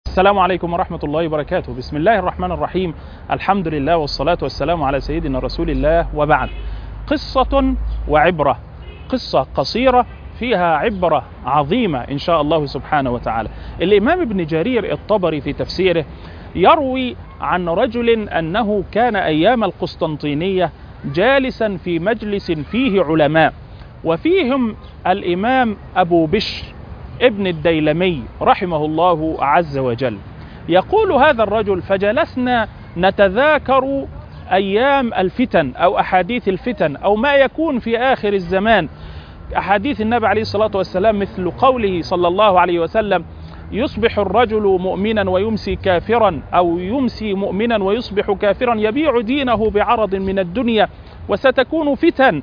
السلام عليكم ورحمة الله وبركاته. بسم الله الرحمن الرحيم. الحمد لله والصلاة والسلام على سيدنا رسول الله، وبعد. قصة وعبرة، قصة قصيرة فيها عبرة عظيمة إن شاء الله سبحانه وتعالى. الإمام ابن جرير الطبري في تفسيره يروي عن رجل أنه كان أيام القسطنطينية جالسا في مجلس فيه علماء، وفيهم الإمام أبو بشر ابن الديلمي رحمه الله عز وجل. يقول هذا الرجل: فجلسنا نتذاكر أيام الفتن أو أحاديث الفتن أو ما يكون في آخر الزمان، أحاديث النبي عليه الصلاة والسلام، مثل قوله صلى الله عليه وسلم: يصبح الرجل مؤمنا ويمسي كافرا، أو يمسي مؤمنا ويصبح كافرا، يبيع دينه بعرض من الدنيا، وستكون فتن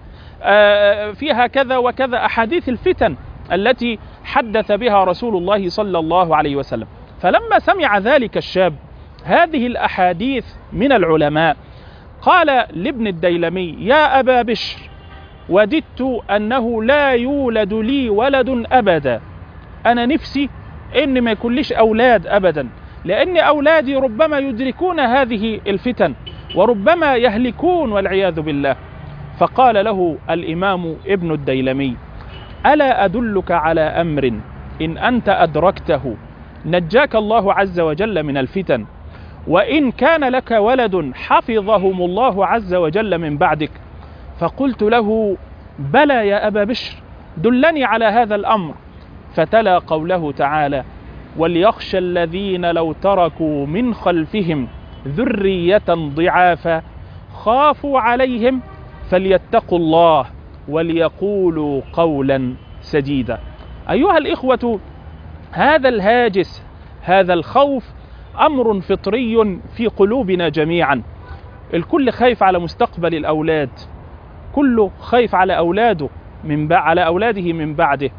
فيها كذا وكذا، أحاديث الفتن التي حدث بها رسول الله صلى الله عليه وسلم. فلما سمع ذلك الشاب هذه الأحاديث من العلماء، قال لابن الديلمي: يا أبا بشر، وددت أنه لا يولد لي ولد أبدا. أنا نفسي إن ما يكونليش أولاد أبدا، لأن أولادي ربما يدركون هذه الفتن وربما يهلكون والعياذ بالله. فقال له الإمام ابن الديلمي: ألا أدلك على أمر إن أنت أدركته نجاك الله عز وجل من الفتن، وإن كان لك ولد حفظهم الله عز وجل من بعدك؟ فقلت له: بلى يا أبا بشر، دلني على هذا الأمر. فتلا قوله تعالى: وليخشى الذين لو تركوا من خلفهم ذرية ضعافا خافوا عليهم فليتقوا الله وليقولوا قولا سديدا. أيها الإخوة، هذا الهاجس، هذا الخوف أمر فطري في قلوبنا جميعا. الكل خايف على مستقبل الأولاد، كله خايف على أولاده على أولاده من بعده.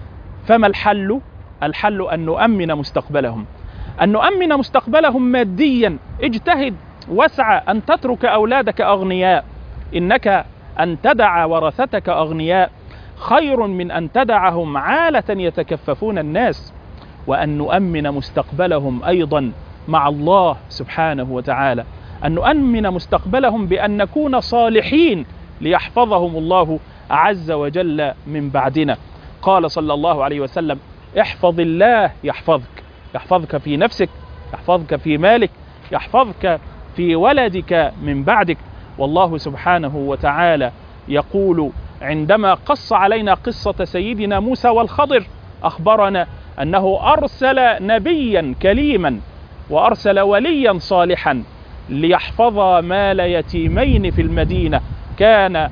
فما الحل؟ الحل أن نؤمن مستقبلهم، أن نؤمن مستقبلهم ماديا. اجتهد واسعى أن تترك أولادك أغنياء. إنك أن تدع ورثتك أغنياء خير من أن تدعهم عالة يتكففون الناس. وأن نؤمن مستقبلهم أيضا مع الله سبحانه وتعالى، أن نؤمن مستقبلهم بأن نكون صالحين ليحفظهم الله عز وجل من بعدنا. قال صلى الله عليه وسلم: احفظ الله يحفظك، يحفظك في نفسك، يحفظك في مالك، يحفظك في ولدك من بعدك. والله سبحانه وتعالى يقول عندما قص علينا قصة سيدنا موسى والخضر، أخبرنا أنه أرسل نبيا كليما وأرسل وليا صالحا ليحفظ مال يتيمين في المدينة، كان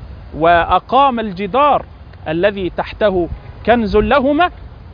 وأقام الجدار الذي تحته كنز لهما،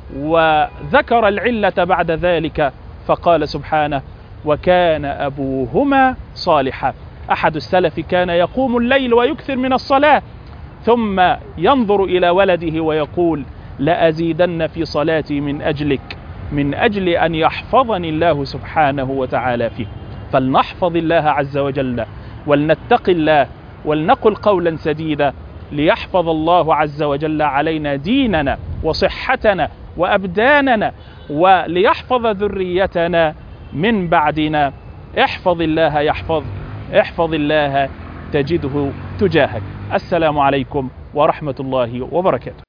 وذكر العلة بعد ذلك فقال سبحانه: وكان أبوهما صالحا. أحد السلف كان يقوم الليل ويكثر من الصلاة، ثم ينظر إلى ولده ويقول: لأزيدن في صلاتي من أجل أن يحفظني الله سبحانه وتعالى فيه. فلنحفظ الله عز وجل، ولنتق الله، ولنقل قولا سديدا، ليحفظ الله عز وجل علينا ديننا وصحتنا وأبداننا، وليحفظ ذريتنا من بعدنا. احفظ الله يحفظ، احفظ الله تجده تجاهك. السلام عليكم ورحمة الله وبركاته.